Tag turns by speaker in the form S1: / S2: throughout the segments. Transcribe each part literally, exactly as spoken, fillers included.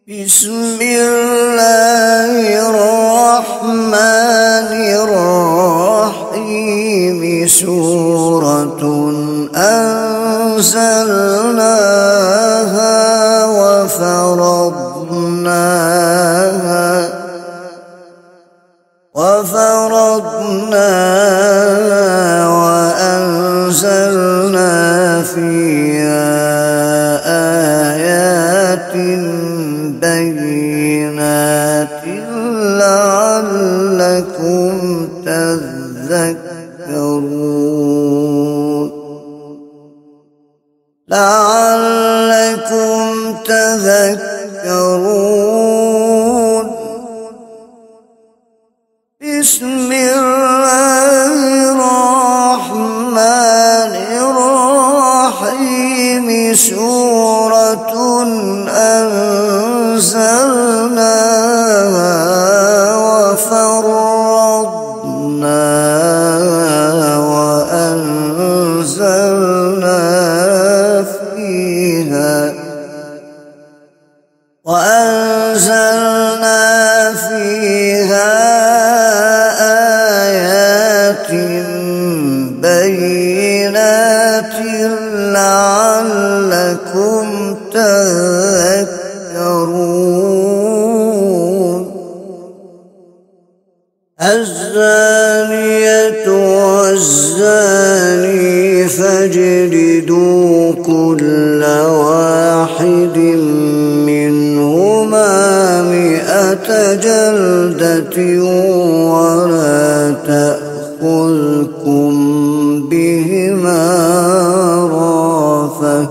S1: بسم الله الرحمن الرحيم سورة أنزلناها وفرضناها وفرضناها وأنزلنا فيها آيات بينات لعلكم تذكرون لعلكم تذكرون بسم الله الرحمن الرحيم سورة أنزلناها وفرضناها وأنزلنا فيها وأنزلنا فيها آيات بينات لعلكم تذكرون الزانية والزاني فاجلدوا كل واحد منهما مئة جلدة ولا تأخذكم بهما رأفة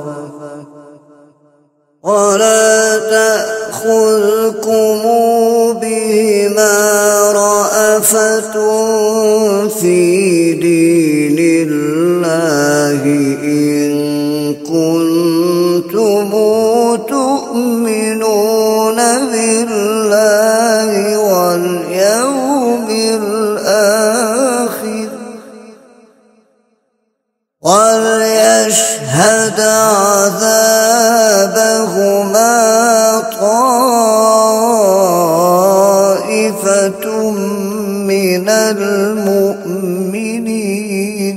S1: ولا تأخذكم بهما رأفة في دين الله إن كنتم تؤمنون بالله واليوم الآخر وليشهد عذابهما طائفة من المؤمنين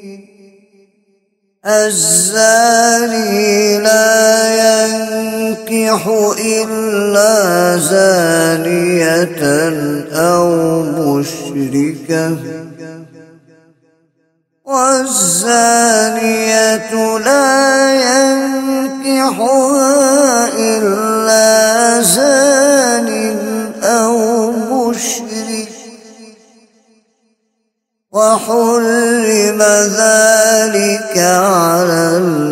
S1: الزاني لا ينكح إلا زانية أو مشركة والزانية لا ينكحها إلا زان أو مشرك وحرم ذلك على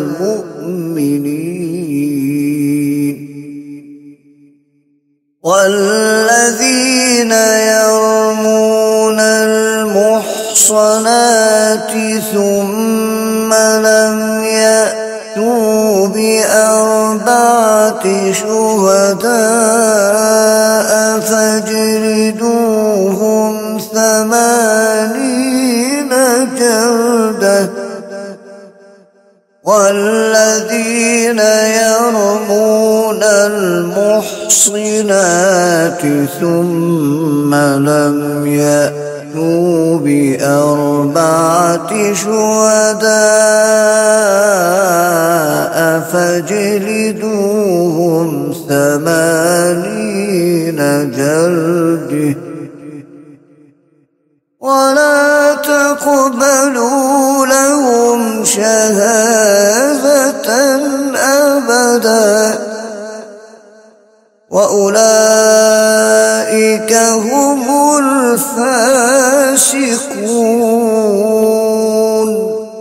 S1: المؤمنين والذين يرمون المحصنات ثم لم يأتوا بأربعة شهداء فاجلدوهم ثمانين جلدة والذين يرمون المحصنات ثم لم يأتوا بأربعة شهداء فاجلدوهم ثمانين جلدة ولا تقبلوا لهم شهادة أبدا وأولئك هم الفاسقون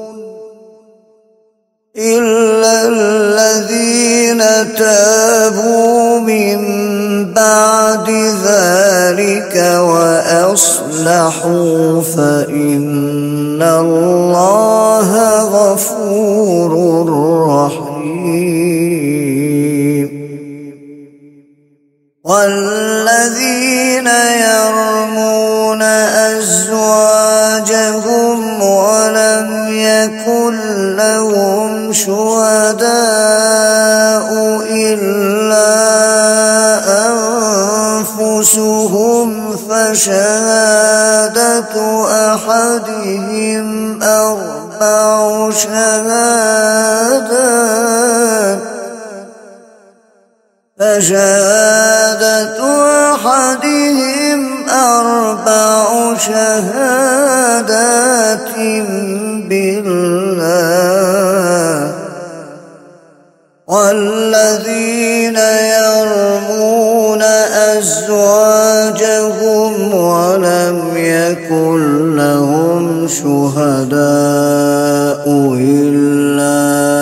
S1: إلا الذين تابوا من بعد ذلك وأصلحوا فإن الله غفور رحيم والذين يرمون أزواجهم ولم يكن لهم شهداء إلا أنفسهم فشهادة أحدهم أربع شهادات فشهادة أحدهم أربع شهادات بالله والذين يرمون أزواجهم ولم يكن لهم شهداء إلا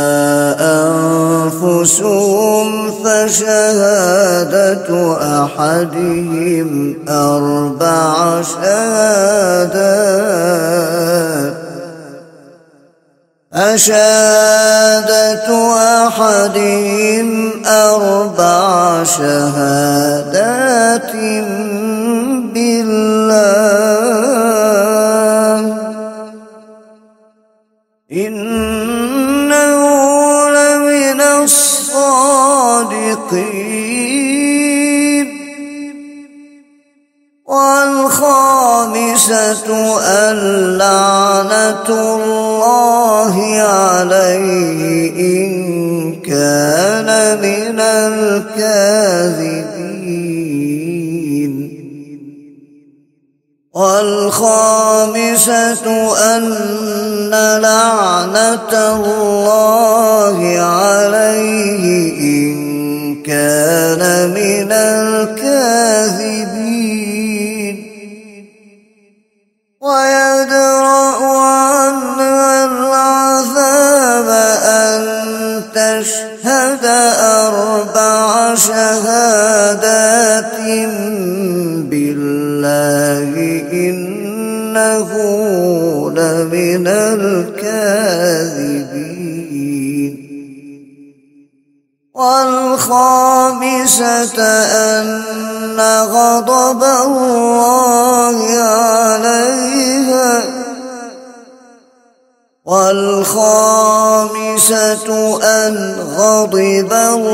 S1: أنفسهم فشهادة أحدهم أربع شهادات فشهادة أحدهم أربع شهادات بالله إنه لمن الصادقين والخامسة أن لعنة الله عليه إن كان من الكاذبين والخامسة أن لعنة الله عليه إن كان من الكاذبين ويدرأ عنها العذاب أن تشهد أربع شهادات بالله إنه لمن الكاذبين والخامسة أن غضب الله عليها والخامسة أن غضب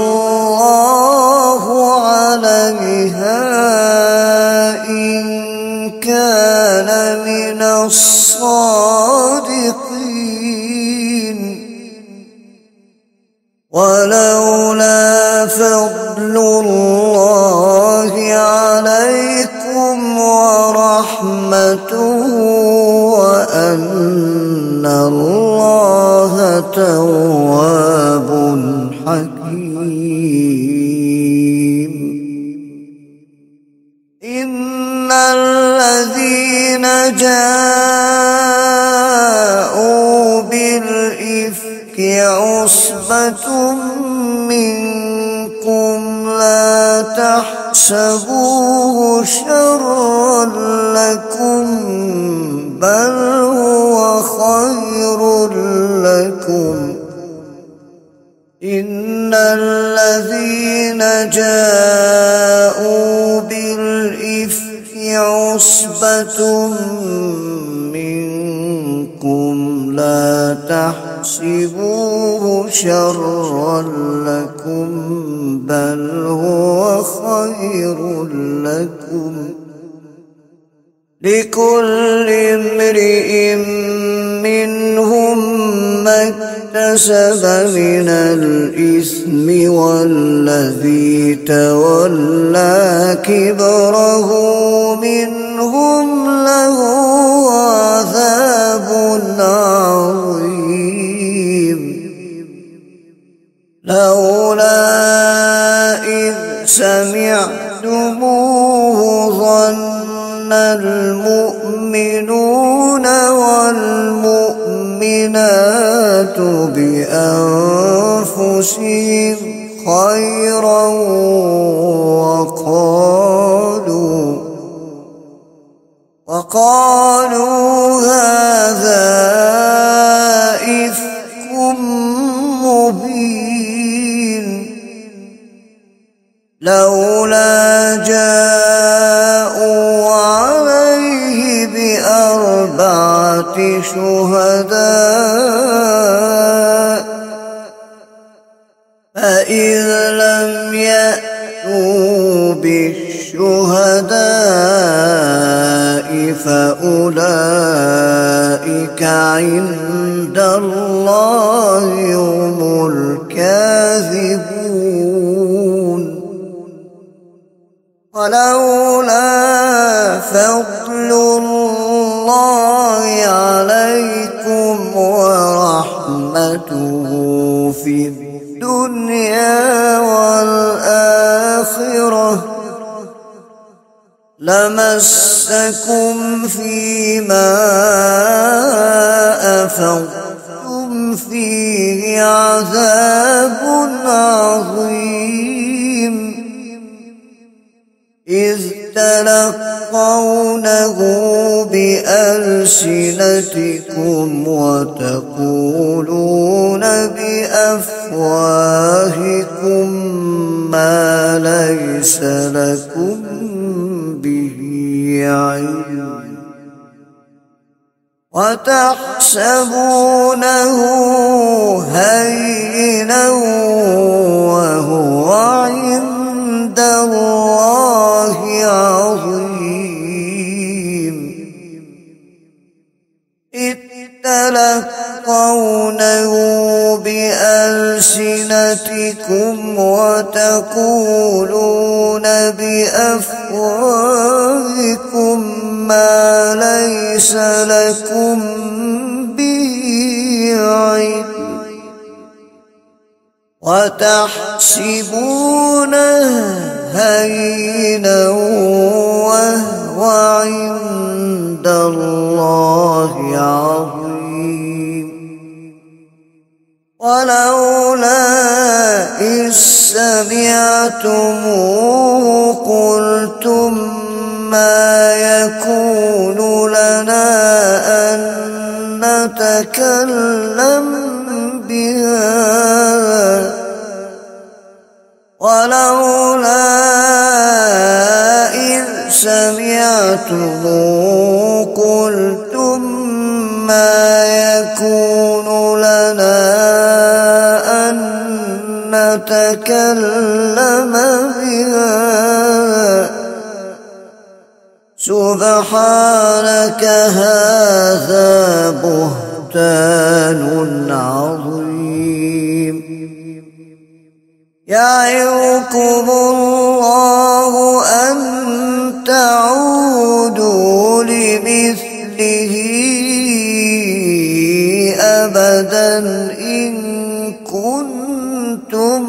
S1: الله عليها إن كان من الصادقين ولولا فضل الله عليكم ورحمته وأن الله تواب حكيم إن الذين جاءوا بالإفك عصبة منكم لا تحسبوه شرا لكم بل هو خير لكم إن الذين جاءوا بالإفك عصبة منكم لا تحسبوه شرا لكم بل هو خير لكم لكل امرئ منهم ما اكتسب من الإثم والذي تولى كبره منهم له عذاب عظيم لولا إذ سمعتموه ظن المؤمنون والمؤمنات بأنفسهم خيرا وقالوا وقالوا هذا إفك مبين لولا جاءوا عليه بأربعة شهداء فإذ لم يأتوا بالشهداء الشهداء فأولئك عند الله هم الكاذبون. ولولا فضل الله عليكم ورحمته في الدنيا والآخرة لمسكم فيما أفضتم فيه عذاب عظيم، إذ تلقونه بألسنتكم وتقولون بأفواهكم ما ليس لكم به علم، وتحسبونه هينا وهو عند الله عظيم، إذ تلقونه بألسنتكم وتقولون بأفواهكم ما ليس لكم به علم، وتحسبونه هينا وهو عند الله عظيم. ولولا إذ سمعتموه قلتم ما يكون لنا أن نتكلم بهذا، ولولا إذ سمعتموه قلتم ما يكون لنا أن نتكلم بهذا سبحانك هذا بهتان عظيم. يعظكم الله أن تعودوا لمثله أبدا إن كنتم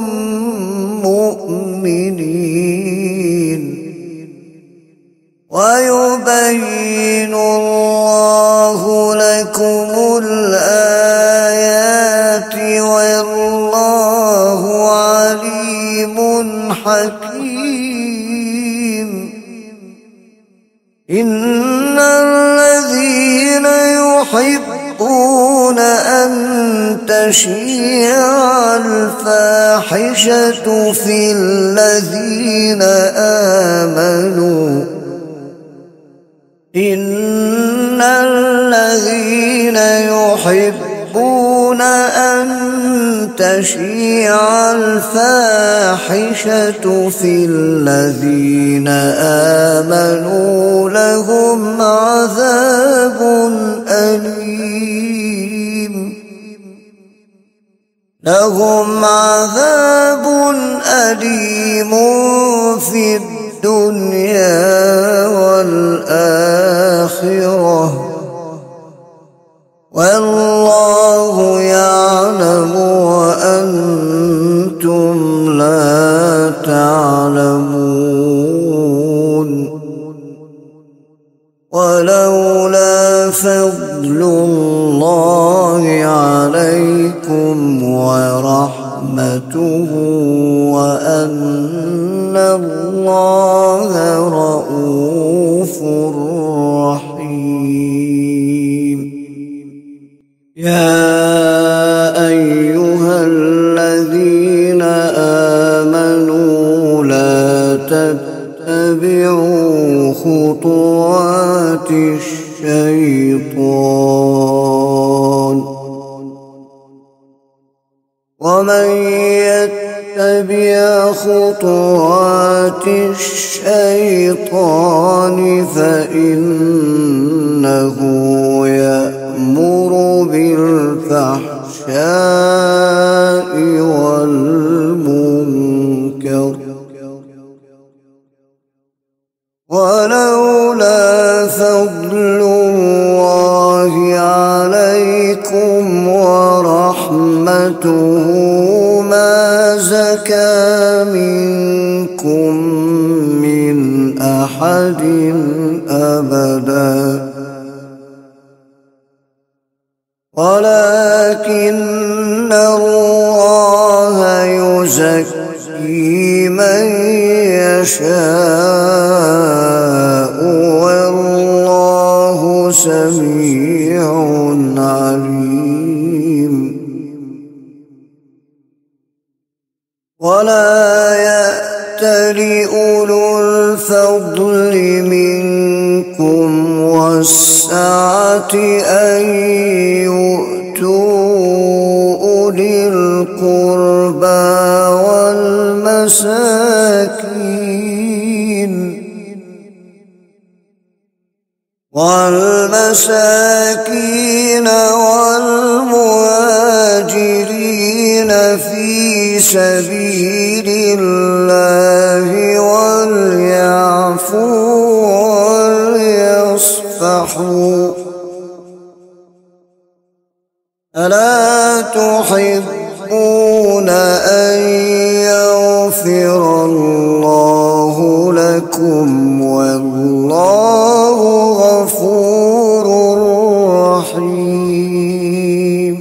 S1: مؤمنين، ويبين الله لكم الآيات والله عليم حكيم. إن الذين يحبون أن تشيع الفاحشة في الذين آمنوا إن الذين يحبون أن تشيع الفاحشة في الذين آمنوا لهم عذاب أليم لهم عذاب أليم في الدنيا والآخرة والله يعلم وأنتم لا تعلمون. ولولا فضل الله عليكم ورحمته وأن الله رؤوف رحيم. يا أيها الذين آمنوا لا تتبعوا خطوات الشيطان ومن يتبع يتبع خطوات الشيطان فإنه يأمر بالفحشاء والمنكر ولولا فضل الله عليكم ورحمته ما زكى منكم من أحد أبدا ولكن الله يزكي من يشاء والله سميع عليم ولا يأتل أولو الفضل منكم والسعة أن يؤتوا أولي القربى والمساكين والمساكين والمهاجرين في سبيل الله وليعفوا وليصفحوا ألا تحبون أن يغفر الله لكم والله غفور رحيم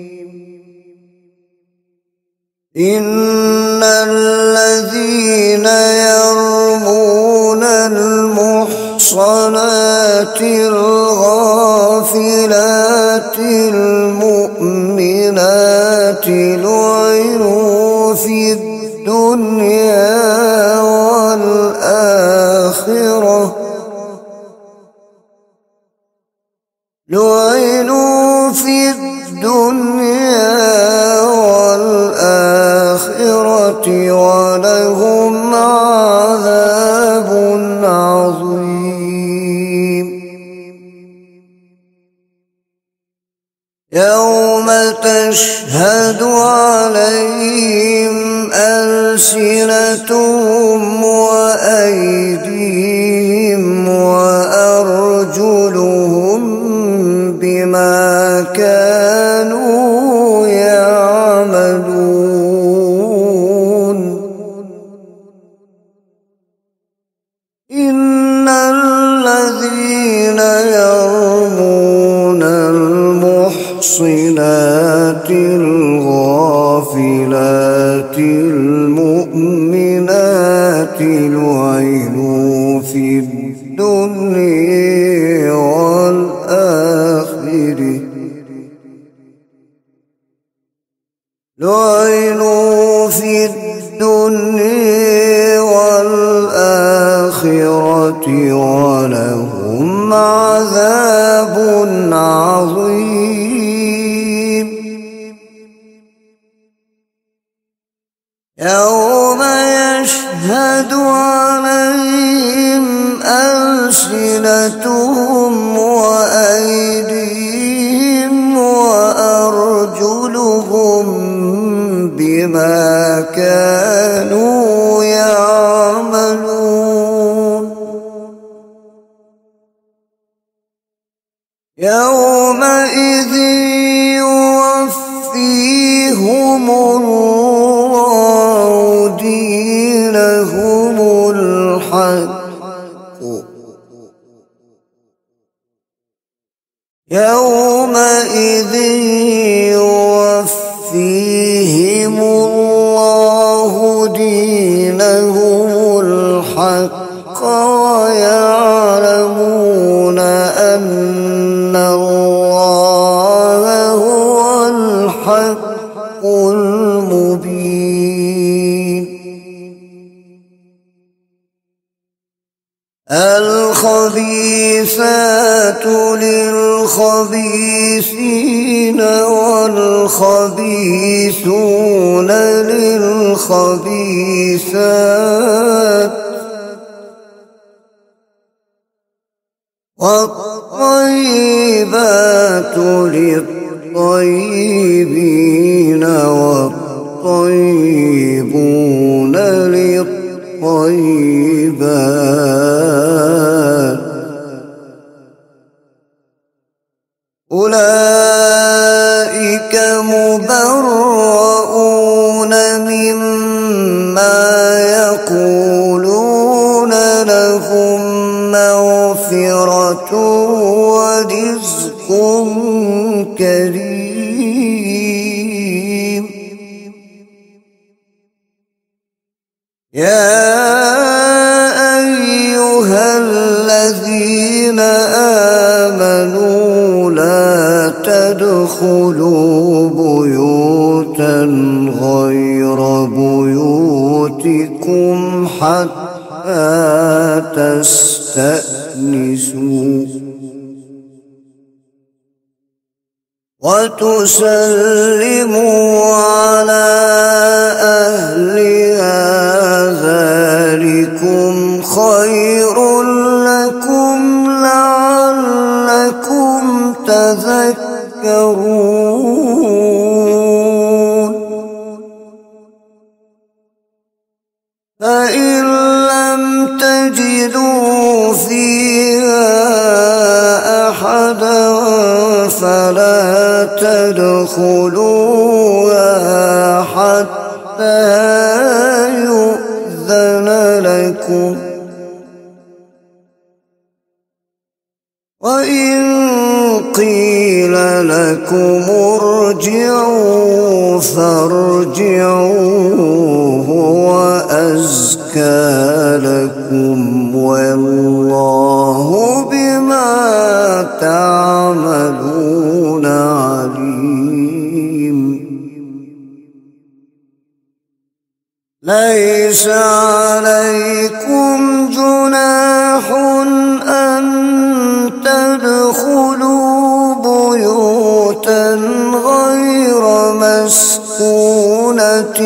S1: إن الذين يرمون المحصنات الغافلات المؤمنات لعنوا في الدنيا والآخرة لعنوا في الدنيا والآخرة ولهم عذاب عظيم يوم تشهد عليهم ألسنتهم وأيديهم وأرجلهم بما كانوا يعملون إن الذين يرمون المحصنات الغافلات المؤمنات لعنوا في الدنيا والآخرة لعنوا في الدنيا والآخرة ولهم عذاب عظيم يوم يشهد عليهم ألسنتهم وأيديهم وأرجلهم بما كانوا يعملون يومئذ يوفيهم الله دينهم الحق يومئذ يوفيهم الله دينهم الحق ويعلمون أن الله هو الحق المبين الخبيثات للخبيثين والخبيثون للخبيثات والطيبات للطيبين والطيبون للطيبات. أولئك مبرؤون مما يقولون لهم مغفرة ورزق كريم. يا أيها الذين آمنوا لا تدخلوا بيوتا غير بيوتكم حتى تستأنسوا وتسلموا على أهلها ذلكم خير لكم لعلكم تذكرون. فإن لم تجدوا فيها أحدا فلا تدخلوها حتى يؤذن لكم، وإن قيل لكم ارجعوا فارجعوا هو أزكى لكم والله بما تعملون عليم. ليس عليكم جناح أن تدخلوا بيوتا غير مسكونة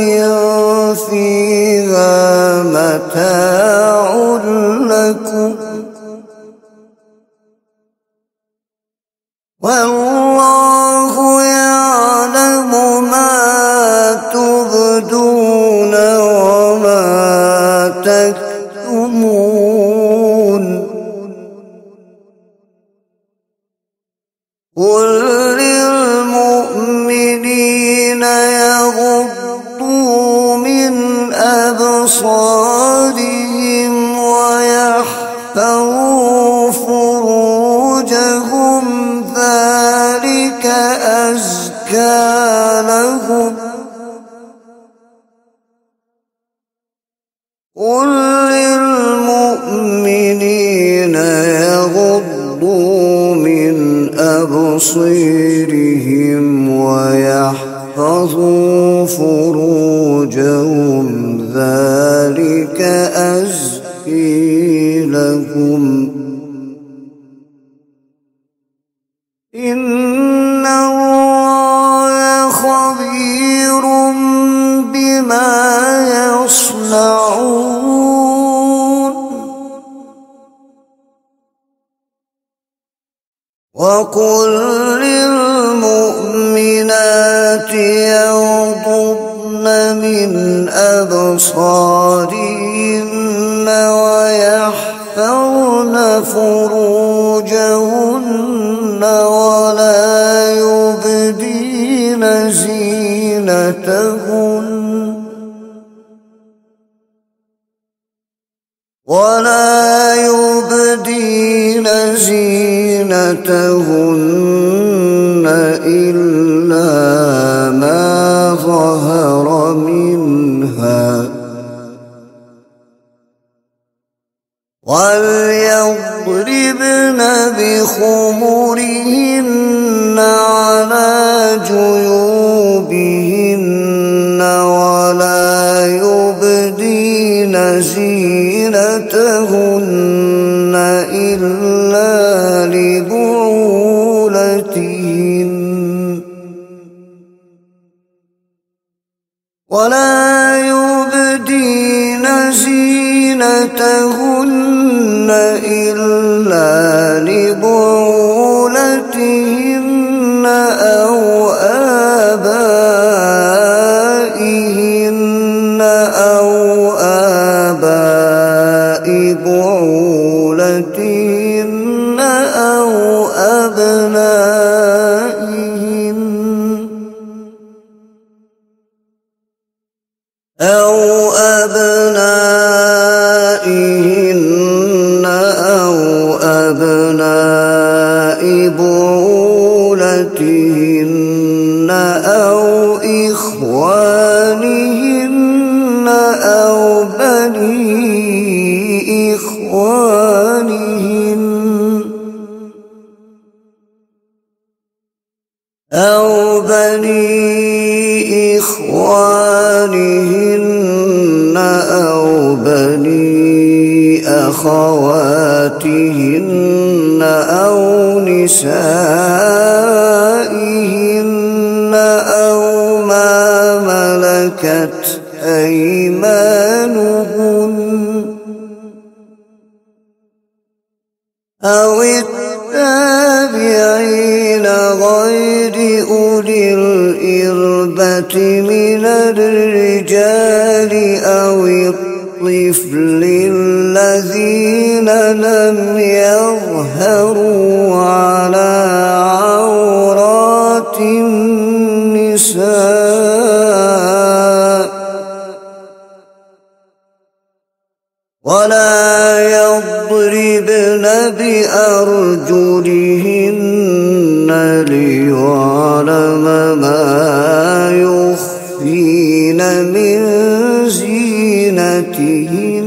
S1: فيها متاع لكم والله يعلم ما تبدون وما تكتمون. قل للمؤمنين يغضوا من أبصارهم ويحفظوا فروجهم ذلك أزكى لهم. قل للمؤمنين يغضوا من أبصارهم ويحفظوا فروجهم ذلك أزكى لهم. إن الله خبير بما يصنعون. وقل للمؤمنات يغضضن من أبصارهن ويحفظن فروجهن ولا يبدين زينتهن ولا يبدين زينتهن إلا ما ظهر منها وليضربن بخمرهن على جيوبهن ولا يبدين زينتهن زينتهن إلا لبعولتهن ولا يبدين زينتهن إلا لبعولتهن أو آبائهن أو آباء بعولتهن أو أبنائهن أو أبنائهن أو أبناء بعولتهن أو إخوانهن أو بني إخوانهن أو بني إخوانهن أو بني أخواتهن أو نسائهن أو ما ملكت أيمانهن أو التابعين غير أولي الإربة من الرجال أو الطفل الذين لم يظهروا على عورات النساء ولا يضربن بأرجلهن ليعلم ما يخفين من زينتهن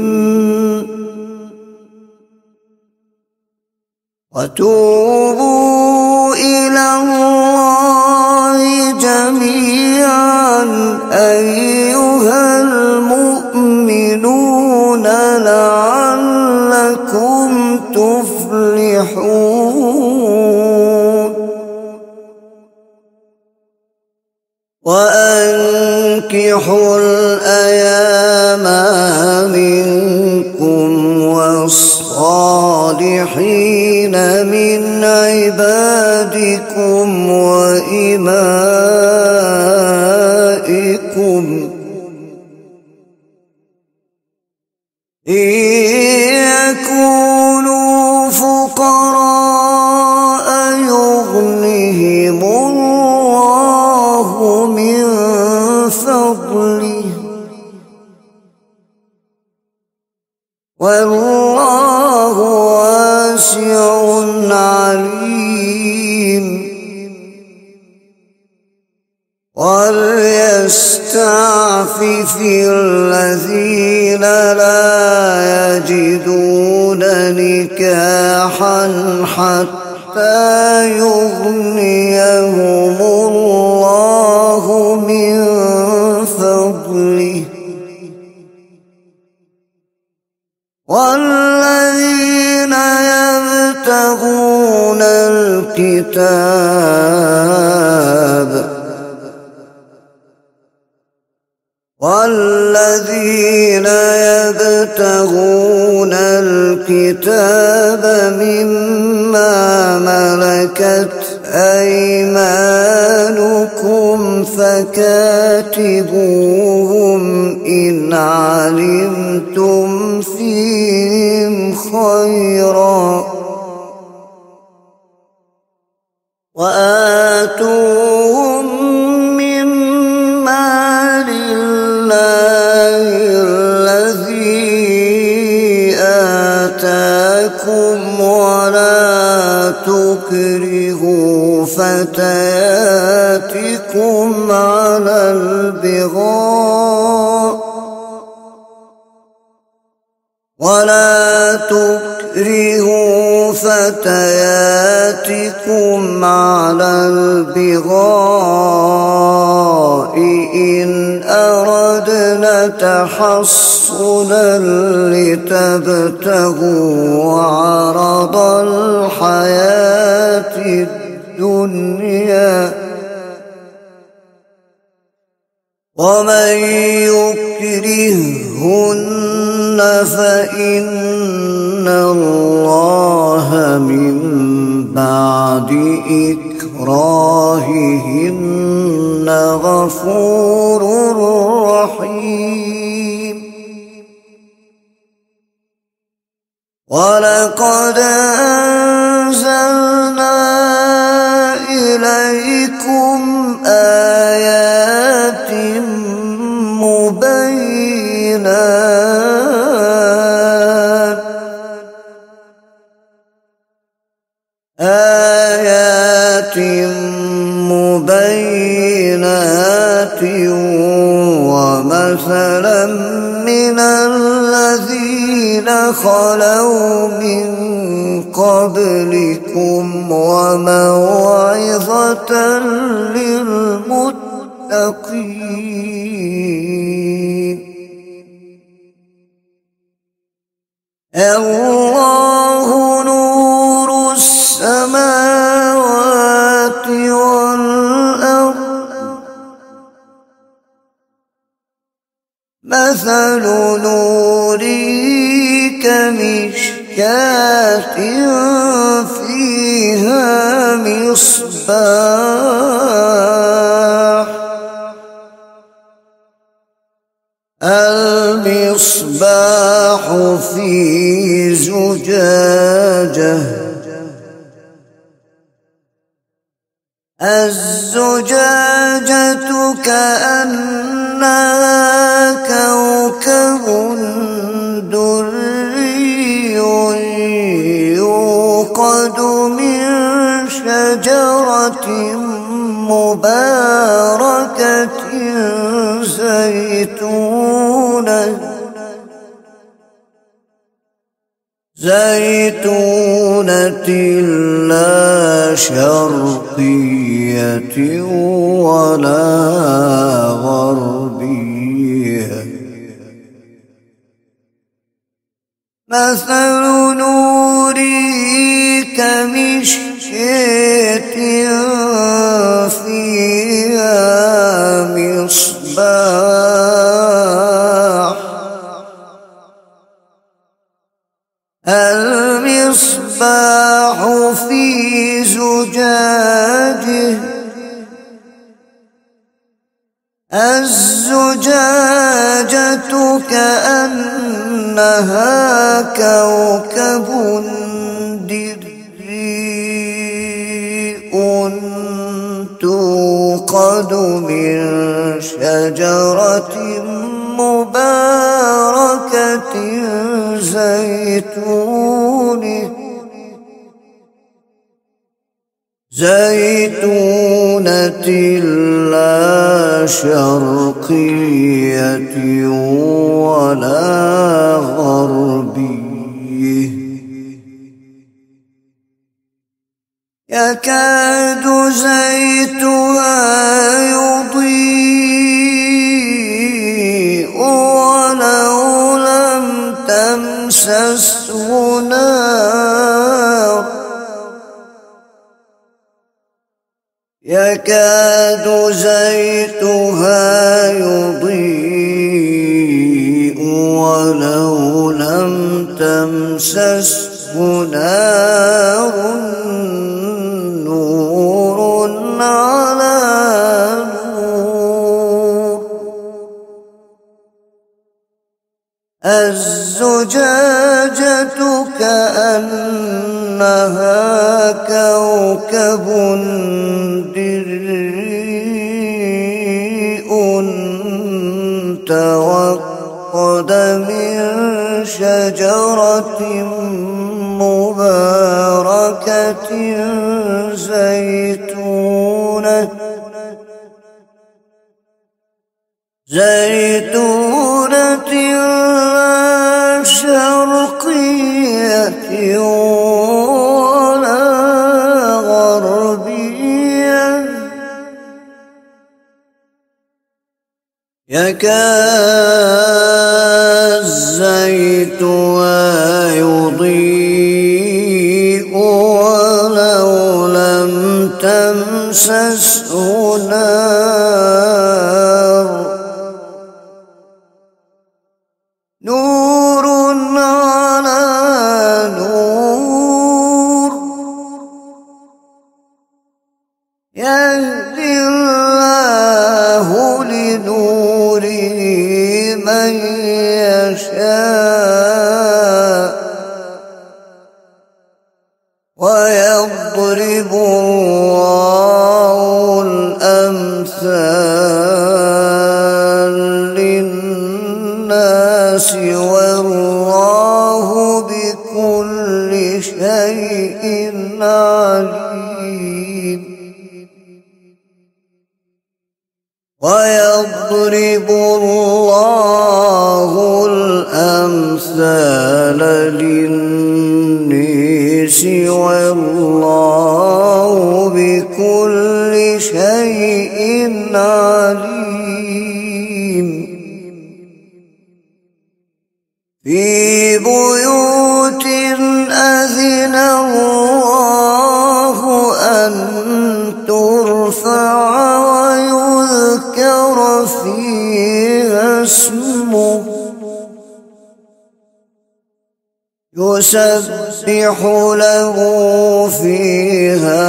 S1: وتوبوا إلى الله جميعا أيها المؤمنون لعلكم تفلحون وأنكحوا الأيام منكم والصالحين من عبادكم وإمائكم إن يكونوا فقراء يغنهم الله من فضله والله واسع عليم وليستعفف الذين لا يجدون نكاحا حتى يغنيهم الله من فضله والذين يبتغون الكتاب والذين يبتغون الكتاب مما ملكت أيمانكم فكاتبوهم إن علمتم فيهم خيرا وآتوهم من مال الله الذي آتاكم ولا تكرهوا فتياتكم على البغاء ولا تكرهوا فتياتكم على البغاء إن أردنا تحصنا لتبتغوا عرض الحياة الدنيا ومن يكرههن فإن الله من بعد إكراههن غفور رحيم. ولقد أنزلنا إليكم آيات مبينات آيات مبينات ومثلا من الذين خلوا من قبلكم وموعظة للمتقين. الله نور السماوات والأرض مثل نوره كمشكاة فيها مصباح المصباح في زجاجة الزجاجة كأنها كوكب دري يوقد من شجرة مباركة زيتونة زيتونة لا شرقية ولا غربية مثل نوره كمشكاة فيها مصباح المصباح في زجاجه الزجاجة كأنها كوكب دري توقد من شجرة مباركة زيتونة زيتونة لا شرقية ولا غربية يكاد زيتها يضيء ولو لم تمسسه نار يكاد زيتها يضيء ولو لم تمسسه نار نور على نور الزجاجة كأنها كوكب دري توقد من شجرة مباركة زيتونة زيتونة لا شرقية يكاد زيتها يضيء ولو لم تمسسه نار نور على نور يهدي الله لنوره من يشاء ويضرب الله الأمثال للناس والله بكل شيء عليم ويضرب الله الأمثال للناس والله بكل شيء عليم في بيوت أذن الله أن ترفع ويذكر فيها اسمه يسبح له فيها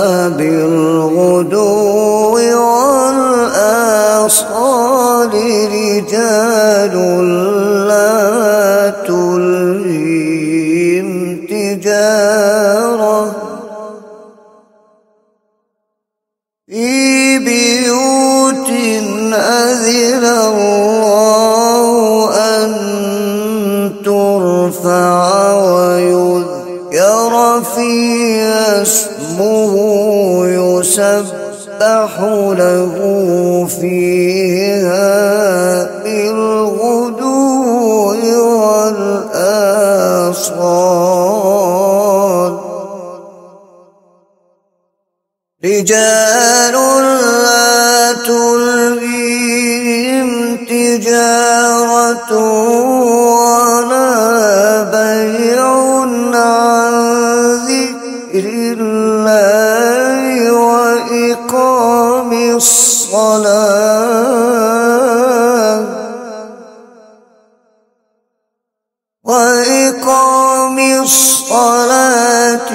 S1: بالغدو والآصال رجال لا تلهيهم تجارة في بيوت أذن الله أن ترفع ويذكر فيها اسمه يسبح له فيها بالغدو والآصال رجال لا تلهيهم تجارة ولا بيع عن ذكر الله وإقام الصلاة وإقام الصلاة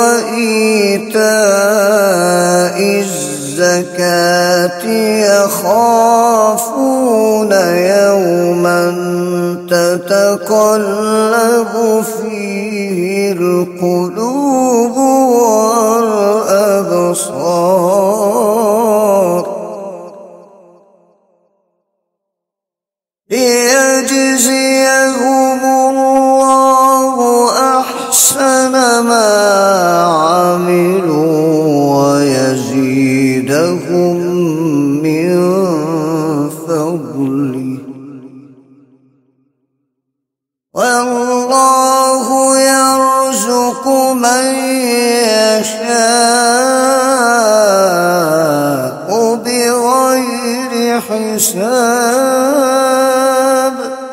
S1: وإيتاء الزكاة يخافون يوما تتقلب فيه القلوب والأبصار ليجزيهم الله أحسن ما عملوا ويزيدهم من فضله والله يرزق من يشاء بغير حساب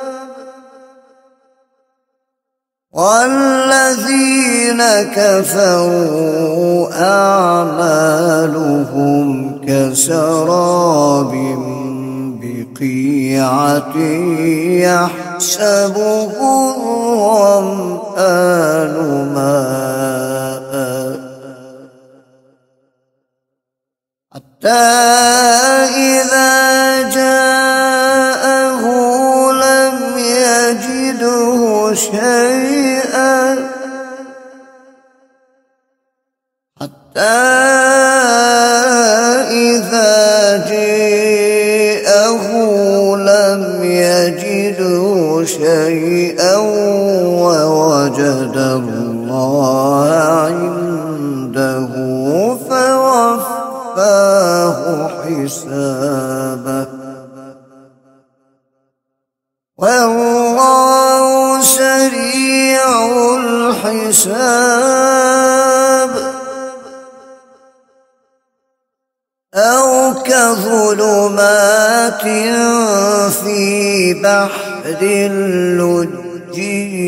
S1: والذين كفروا أعمالهم كسراب بقيعة يحسبه الظمآن ماء حتى إذا جاءه لم يجده شيئا حتى إذا جاءه لم يجده شيئا ووجد الله عنده فوفاه حسابه والله سريع الحساب أو كما كظلمات في بحر اللج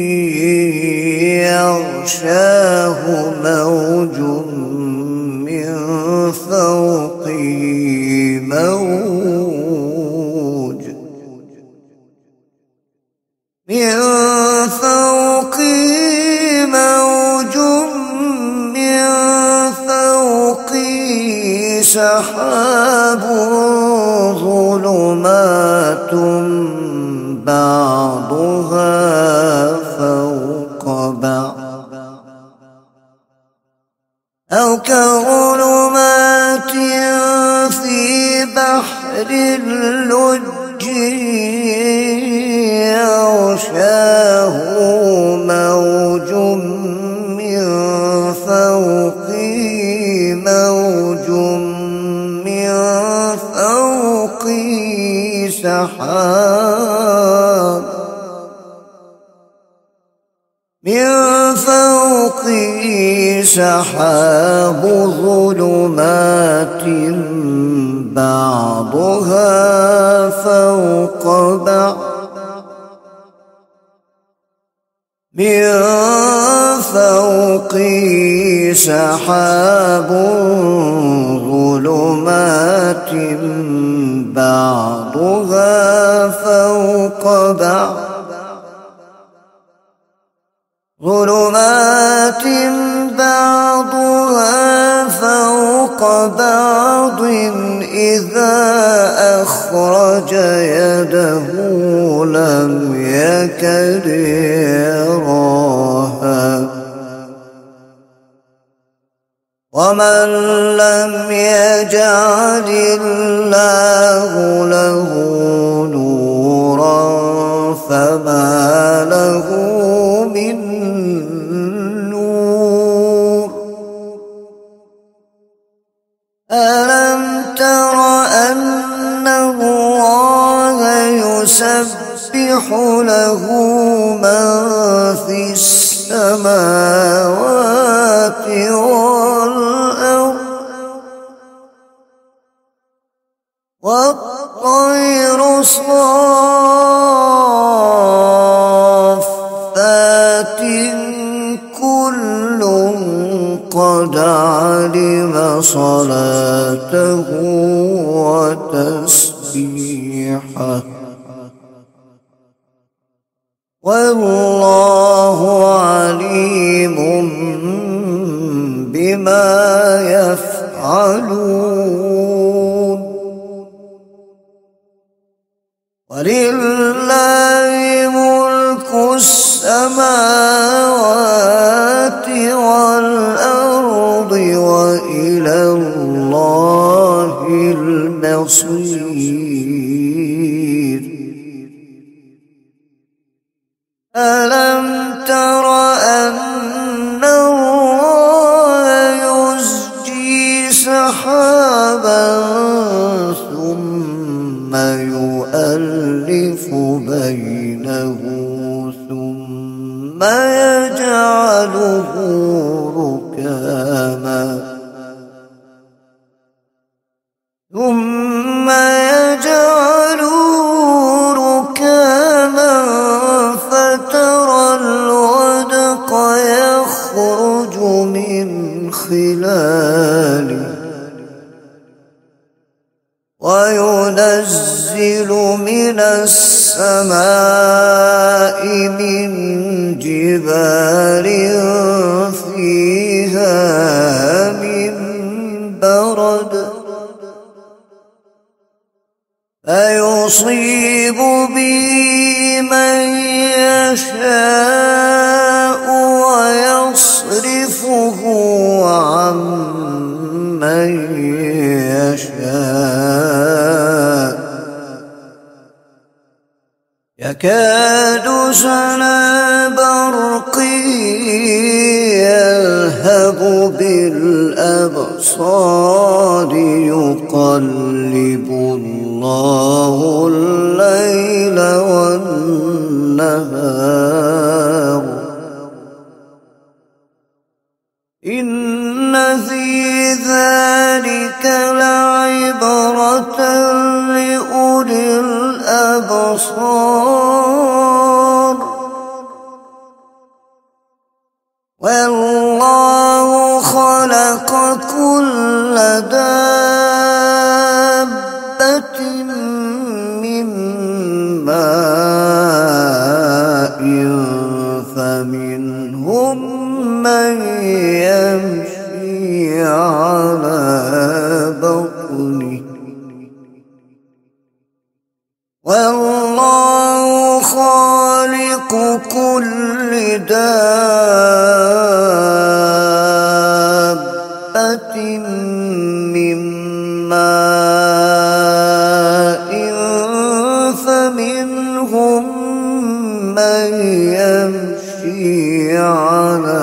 S1: يغشاه موج من فوقه موج من فوقه موج من فوقه سحاب ظلمات بعضها فوق بعض أو كظلمات في بحر اللج يغشاه موج من فوقه موج من فوقه سحاب من فوقه سحاب ظلمات بعضها فوق بعض من فوقه سحاب ظلمات بعضها فوق بعض ظلمات بعضها فوق بعض إذا أخرج يده لم يكد يراها ومن لم يجعل الله له نورا فما له من نور ألم تر أن الله يسبح له من في السماوات والأرض والطير صافات كل قد علم صلاته وتسبيحه والله عليم بما يفعلون ولله ملك السماوات والأرض وإلى الله المصير ألم تر أن الله يزجي سحابا ثم يؤلف بينه ثم يجعله ركاما ثم يجعله ركاما فترى الودق يخرج من خلاله وينزل من السماء من جبال فيها من برد فيصيب به من يشاء ويصرفه عن من يشاء يكاد سنا برقه يذهب بالأبصار يقلب الله الليل والنهار إن في ذلك لعبرة عبرة لأولي الأبصار. والله خلق كل دابة من ماء فمنهم من يمشي على بطنه والله خالق كل دابة من ماء فمنهم من يمشي على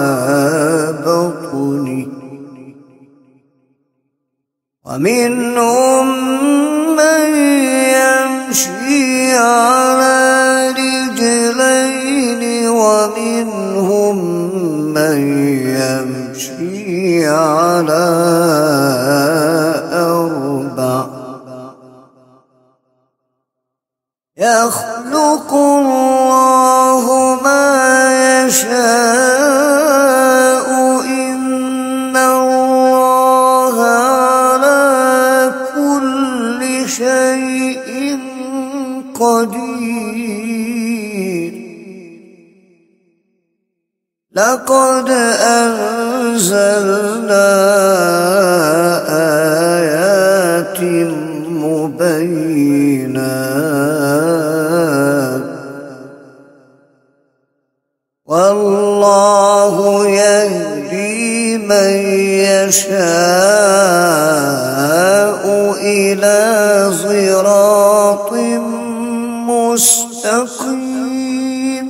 S1: بطنه ومنهم من يمشي على رجلين ومنهم من يمشي على أربع. يخلق الله ما يشاء إن الله على كل شيء قدير. لقد أنزلنا آيات مبينات والله يهدي من يشاء إلى صراط مستقيم.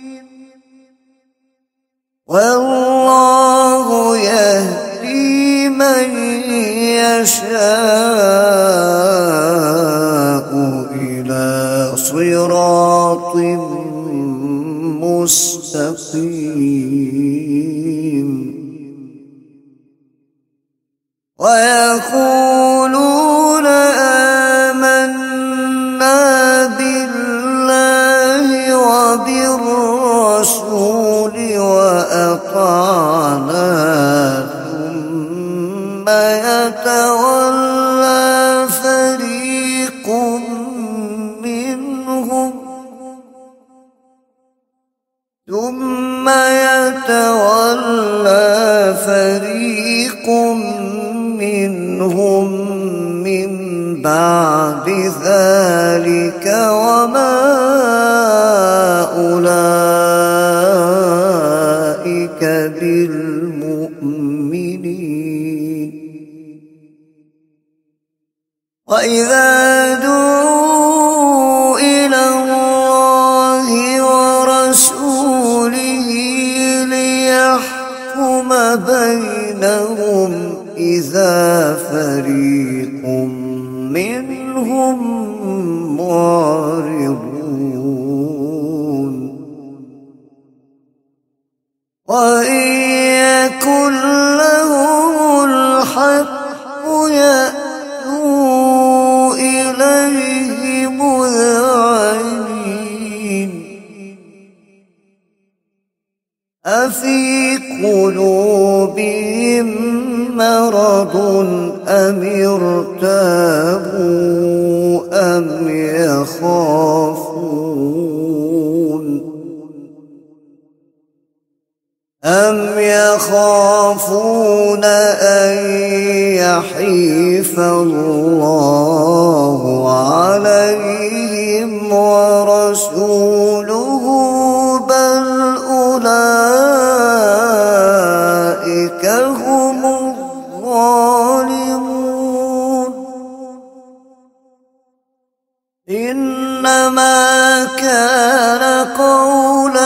S1: والله يهدي من يشاء إلى صراط مستقيم. ويقولون آمنا بالله وبالرسول وأطعنا ثم يتولى فريق منهم ثم يتولى فريق منهم من بعد ذلك وما أولئك بالمؤمنين. وإذا دعوا إلى الله ورسوله ليحكم بينهم إذا فريق منهم معرضون. وإن يكن لهم الحق يأتوا إليه مذعنين. أفي قلوبهم مرض أم ارتابوا أم يخافون أم يخافون أن يحيف الله عليهم ورسوله بل أولئك هم الظالمون. إنما كان قول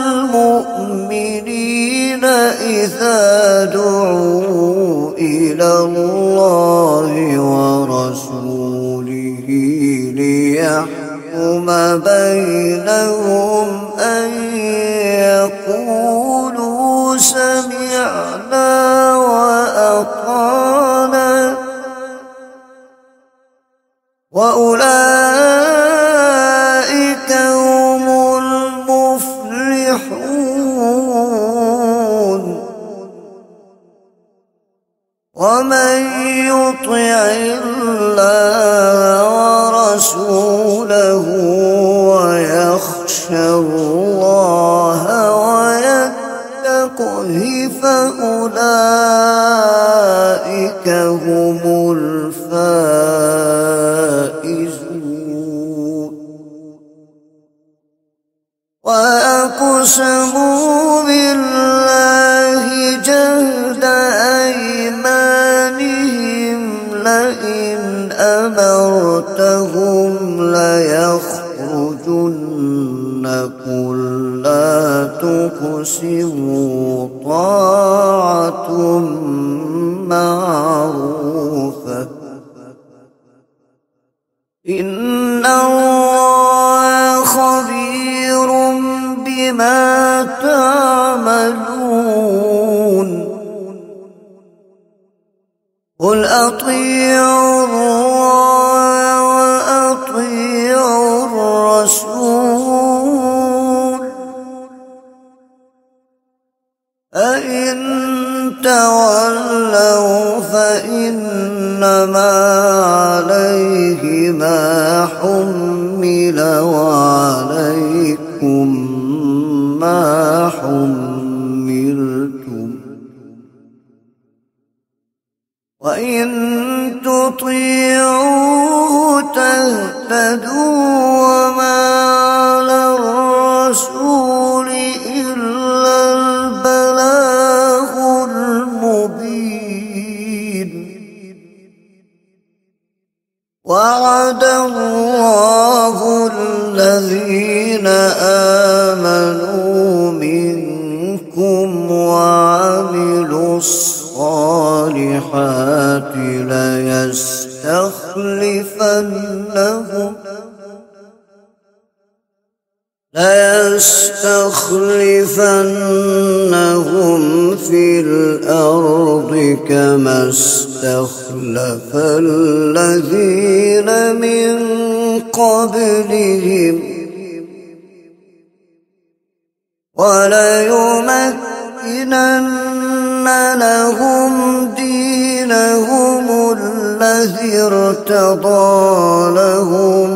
S1: المؤمنين إذا دعوا إلى الله ورسوله ليحكم بينهم أن يقولوا سمعنا وأطعنا ومن يطع الله ورسوله ويخشى الله ويتقه فأولئك هم الفائزون. وأقسموا بالله جهد أيمانهم لئن أمرتهم ليخرجن قل لا تقسموا طاعة معروفة إن الله خبير بما تعملون. قل أطيعوا الله وأطيعوا الرسول فإن تولوا فإنما عليه ما حمل وعليكم ما حملتم وإن تطيعوه تهتدوا وما على الرسول إلا البلاغ المبين. وعد الله الذين آمنوا منكم وعملوا الصالحات ليستخلفنهم ليستخلفنهم في الأرض كما استخلف الذين من قبلهم وليمكنن لهم دينهم الذي ارتضى لهم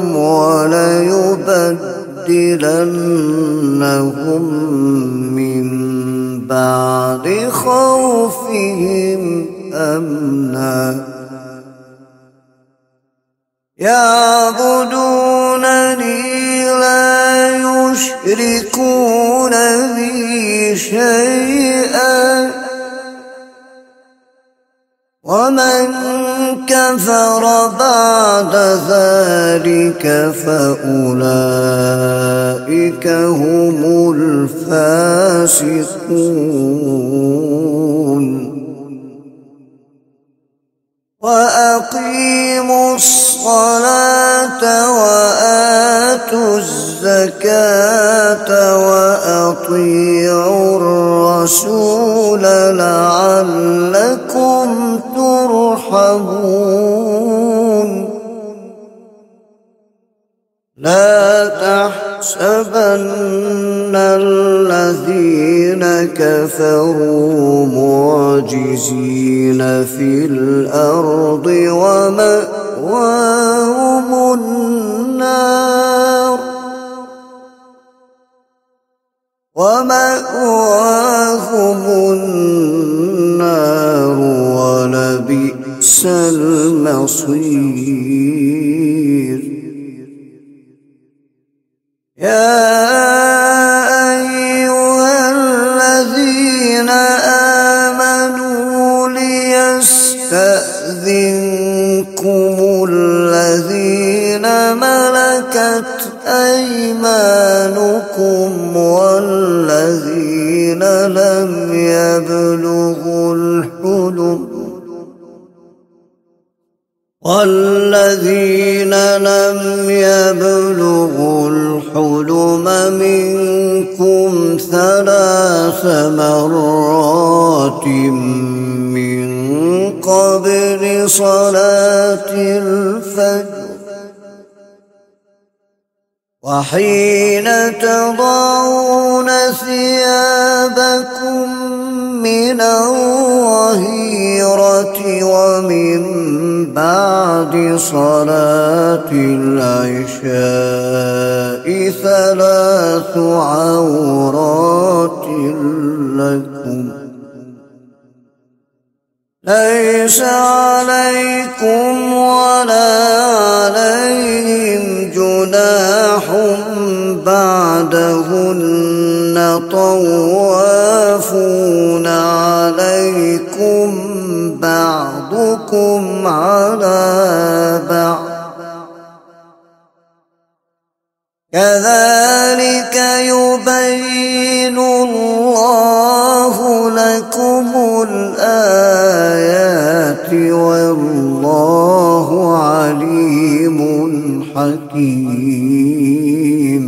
S1: وليبدلنهم من بعد خوفهم أمنا يعبدونني لا يشركون بي شيئا ومن كفر بعد ذلك فأولئك هم الفاسقون. وأقيموا الصلاة وآتوا الزكاة وأطيعوا الرسول لعلكم ترحمون. لا تحسبن الذين كفروا معجزين في الأرض ومأواهم النار ومأواهم النار ولبئس المصير. يا أيها الذين آمنوا ليستأذنكم الذين ملكت أيمانكم والذين لم يبلغوا الحلم والذين لم يبلغوا الحلم منكم ثلاث مرات من قبل صلاة الفجر وحين تضعون ثيابكم من الظهيرة ومن بعد صلاة العشاء ثلاث عورات لكم ليس عليكم ولا عليهم جناح بعدهن طوافون عليكم بعضكم على بعض كذلك يبين الله لكم الآيات والله عليم حكيم.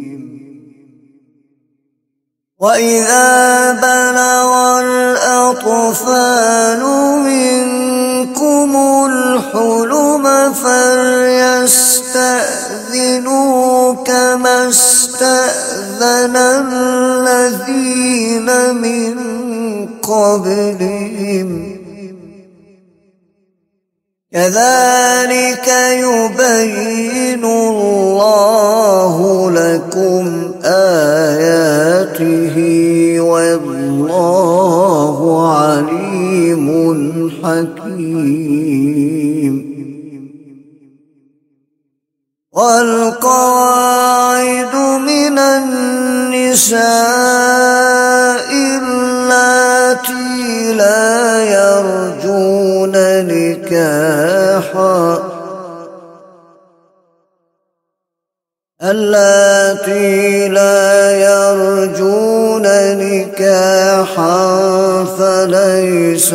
S1: وإذا بلغ الأطفال منكم الحلم فليستأذنوا كما استأذن الذين من قبلهم كذلك يبين الله لكم آياته والله عليم حكيم. والقواعد من النساء اللاتي لا يرجون نكاحا اللاتي لا يرجون نكاحا فليس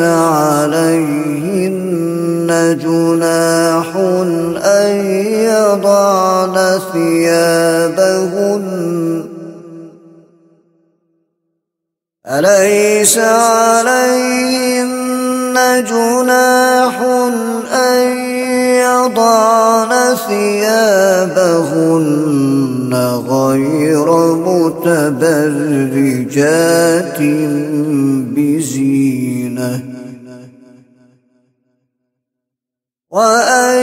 S1: عليهن جناح أن يضعن ثيابهن أليس عليهن جناح أن يضعن ثيابهن غير متبرجات بزينة وأن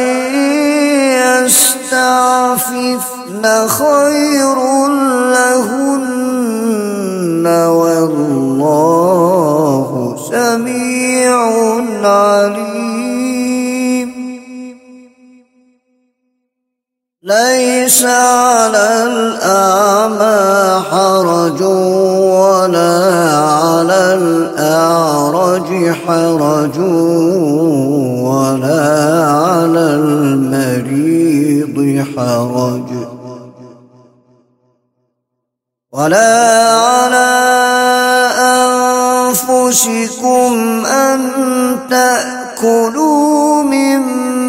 S1: يستعففن خير لهن والله سميع عليم. ليس على الأعمى حرج ولا على الأعرج حرج ولا على المريض حرج ولا على أنفسكم أن تأكلوا من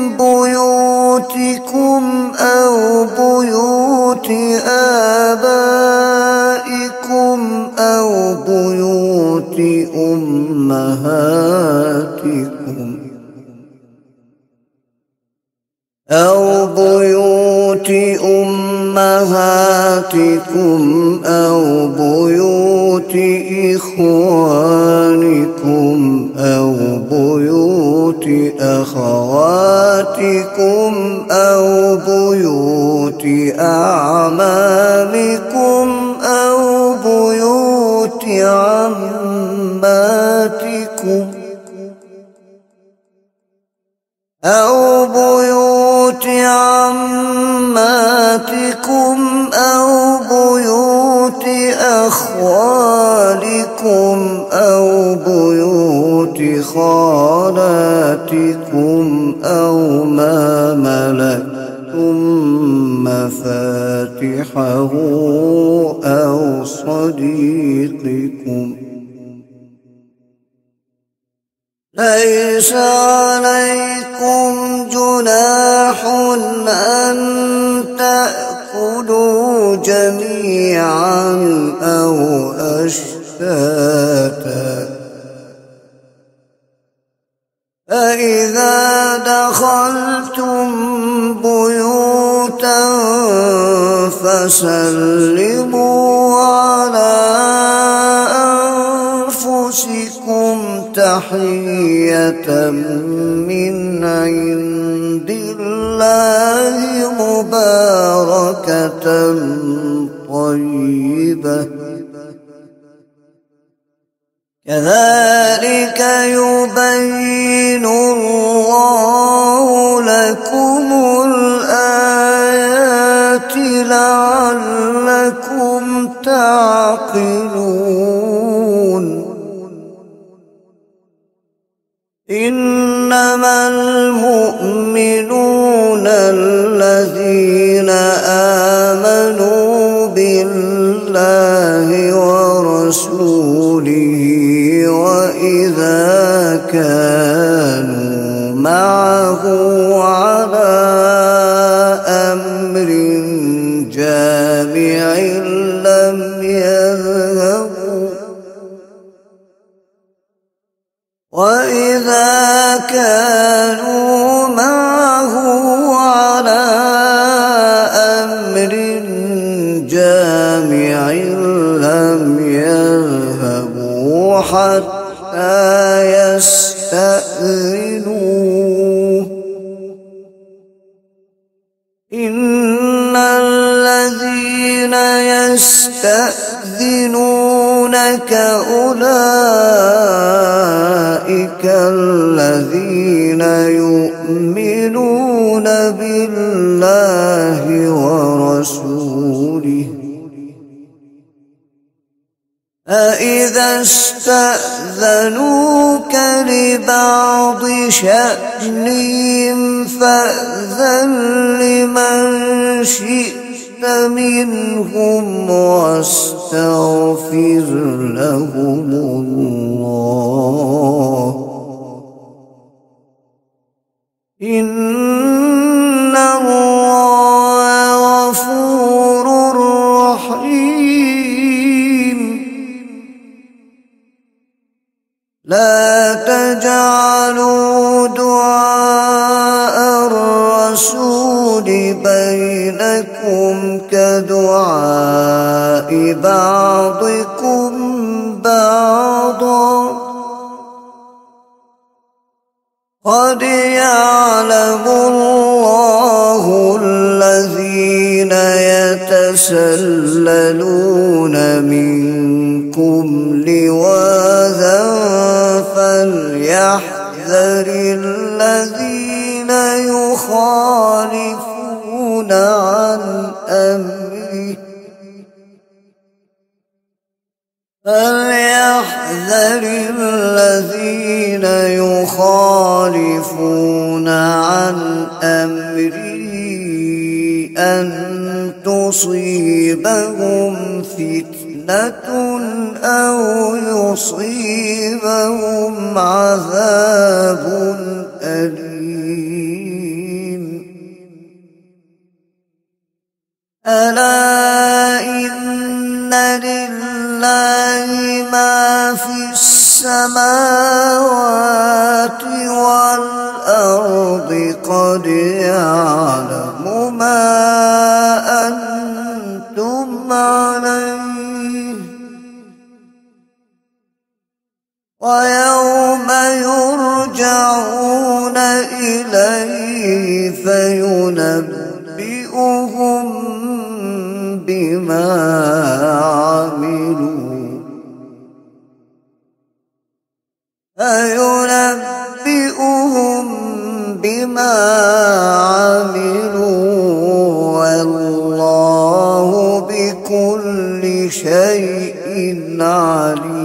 S1: بيوتكم أو بيوت آبائكم أو بيوت أمهاتكم أو بيوت أمهاتكم أو بيوت إخوانكم أو بيوت أخواتكم أو بيوت أعمامكم أو بيوت عماتكم أو بيوت عماتكم أو بيوت أخوالكم أو بيوت خالاتكم أو ما ملكتم مفاتحه أو صديقكم ليس عليكم جناح أن تأكلوا جميعا أو أشتاتا فإذا دخلتم بيوتا فسلموا على أنفسكم أنفسكم تحية من عند الله مباركة طيبة كذلك يبين الله لكم الآيات لعلكم تعقلون إنما المؤمنون الذين آمنوا بالله ورسوله وإذا كانوا معه على أمر جامع لم يذهبوا وإذا كانوا معه على أمر جامع لم يذهبوا حتى يستأذنوه إن الذين يستأذنونك أولئك الذين يؤمنون بالله ورسوله فإذا استأذنوك لبعض شأنهم فأذن لمن شئت منهم واستغفر لهم الله إن الله غفور رحيم لا تجعلوا دعاء الرسول بينكم كدعاء بعضكم بعضا قد يعلم الله الذين يتسللون منكم لواذا فليحذر الذين يخالفون عن أمره فليحذر الذين يخالفون عن أمره أن تصيبهم فتنة أو يصيبهم عذاب أليم ألا إن لله ما في السماوات والأرض قد يعلم ما أنتم عليه ويوم يرجعون إليه فينبئهم بما عملوا فينبئهم بما عملوا والله بكل شيء عليم